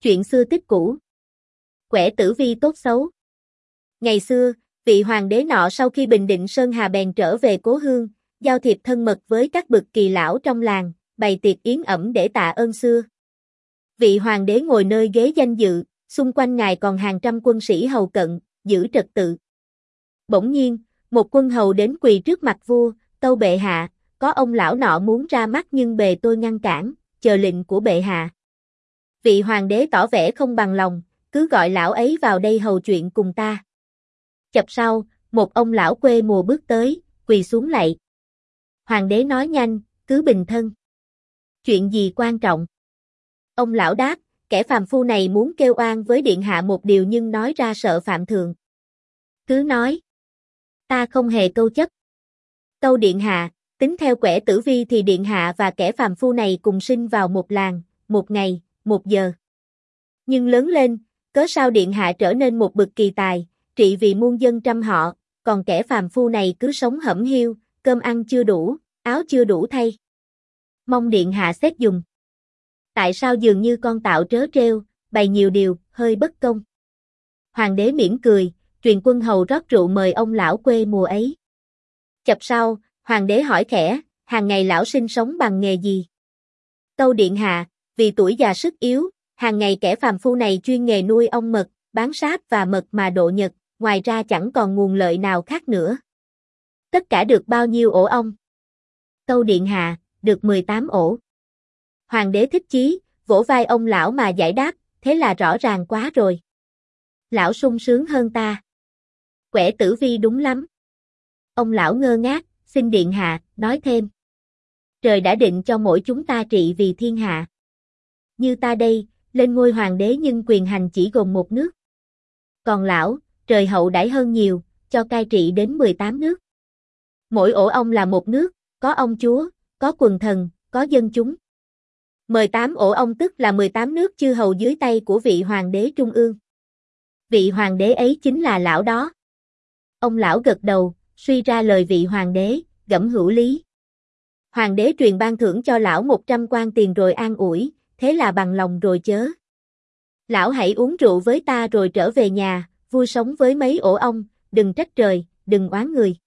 Chuyện xưa tích cũ. Quẻ tử vi tốt xấu. Ngày xưa, vị hoàng đế nọ sau khi bình định Sơn Hà bèn trở về cố hương, giao thiệp thân mật với các bậc kỳ lão trong làng, bày tiệc yến ẩm để tạ ơn xưa. Vị hoàng đế ngồi nơi ghế danh dự, xung quanh ngài còn hàng trăm quân sĩ hầu cận, giữ trật tự. Bỗng nhiên, một quân hầu đến quỳ trước mặt vua, tâu bệ hạ, có ông lão nọ muốn ra mắt nhưng bề tôi ngăn cản, chờ lệnh của bệ hạ. Vị hoàng đế tỏ vẻ không bằng lòng, cứ gọi lão ấy vào đây hầu chuyện cùng ta. Chập sau, một ông lão quê mùa bước tới, quỳ xuống lạy. Hoàng đế nói nhanh, cứ bình thân. Chuyện gì quan trọng? Ông lão đáp, kẻ phàm phu này muốn kêu oan với điện hạ một điều nhưng nói ra sợ phạm thượng. Cứ nói. Ta không hề câu chấp. Tâu điện hạ, tính theo quẻ tử vi thì điện hạ và kẻ phàm phu này cùng sinh vào một làng, một ngày, một giờ. Nhưng lớn lên, cớ sao điện hạ trở nên một bậc kỳ tài, trị vì muôn dân trăm họ, còn kẻ phàm phu này cứ sống hẩm hiu, cơm ăn chưa đủ, áo chưa đủ thay. Mong điện hạ xét dùng. Tại sao dường như con tạo trớ trêu, bày nhiều điều, hơi bất công. Hoàng đế mỉm cười, truyền quân hầu rót rượu mời ông lão quê mùa ấy. Chập sau, hoàng đế hỏi khẽ, hàng ngày lão sinh sống bằng nghề gì? Tâu điện hạ, vì tuổi già sức yếu, hàng ngày kẻ phàm phu này chuyên nghề nuôi ong mật, bán sáp và mật mà độ nhật, ngoài ra chẳng còn nguồn lợi nào khác nữa. Tất cả được bao nhiêu ổ ong? Tâu điện hạ, được 18 ổ. Hoàng đế thích chí, vỗ vai ông lão mà giải đáp, thế là rõ ràng quá rồi. Lão sung sướng hơn ta. Quẻ tử vi đúng lắm. Ông lão ngơ ngác, xin điện hạ, nói thêm. Trời đã định cho mỗi chúng ta trị vì thiên hạ. Như ta đây, lên ngôi hoàng đế nhưng quyền hành chỉ gồm một nước. Còn lão, trời hậu đãi hơn nhiều, cho cai trị đến 18 nước. Mỗi ổ ong là một nước, có ông chúa, có quần thần, có dân chúng. 18 ổ ong tức là 18 nước chư hầu dưới tay của vị hoàng đế trung ương. Vị hoàng đế ấy chính là lão đó. Ông lão gật đầu, suy ra lời vị hoàng đế, gẫm hữu lý. Hoàng đế truyền ban thưởng cho lão 100 quan tiền rồi an ủi, thế là bằng lòng rồi chớ. Lão hãy uống rượu với ta rồi trở về nhà, vui sống với mấy ổ ong, đừng trách trời, đừng oán người.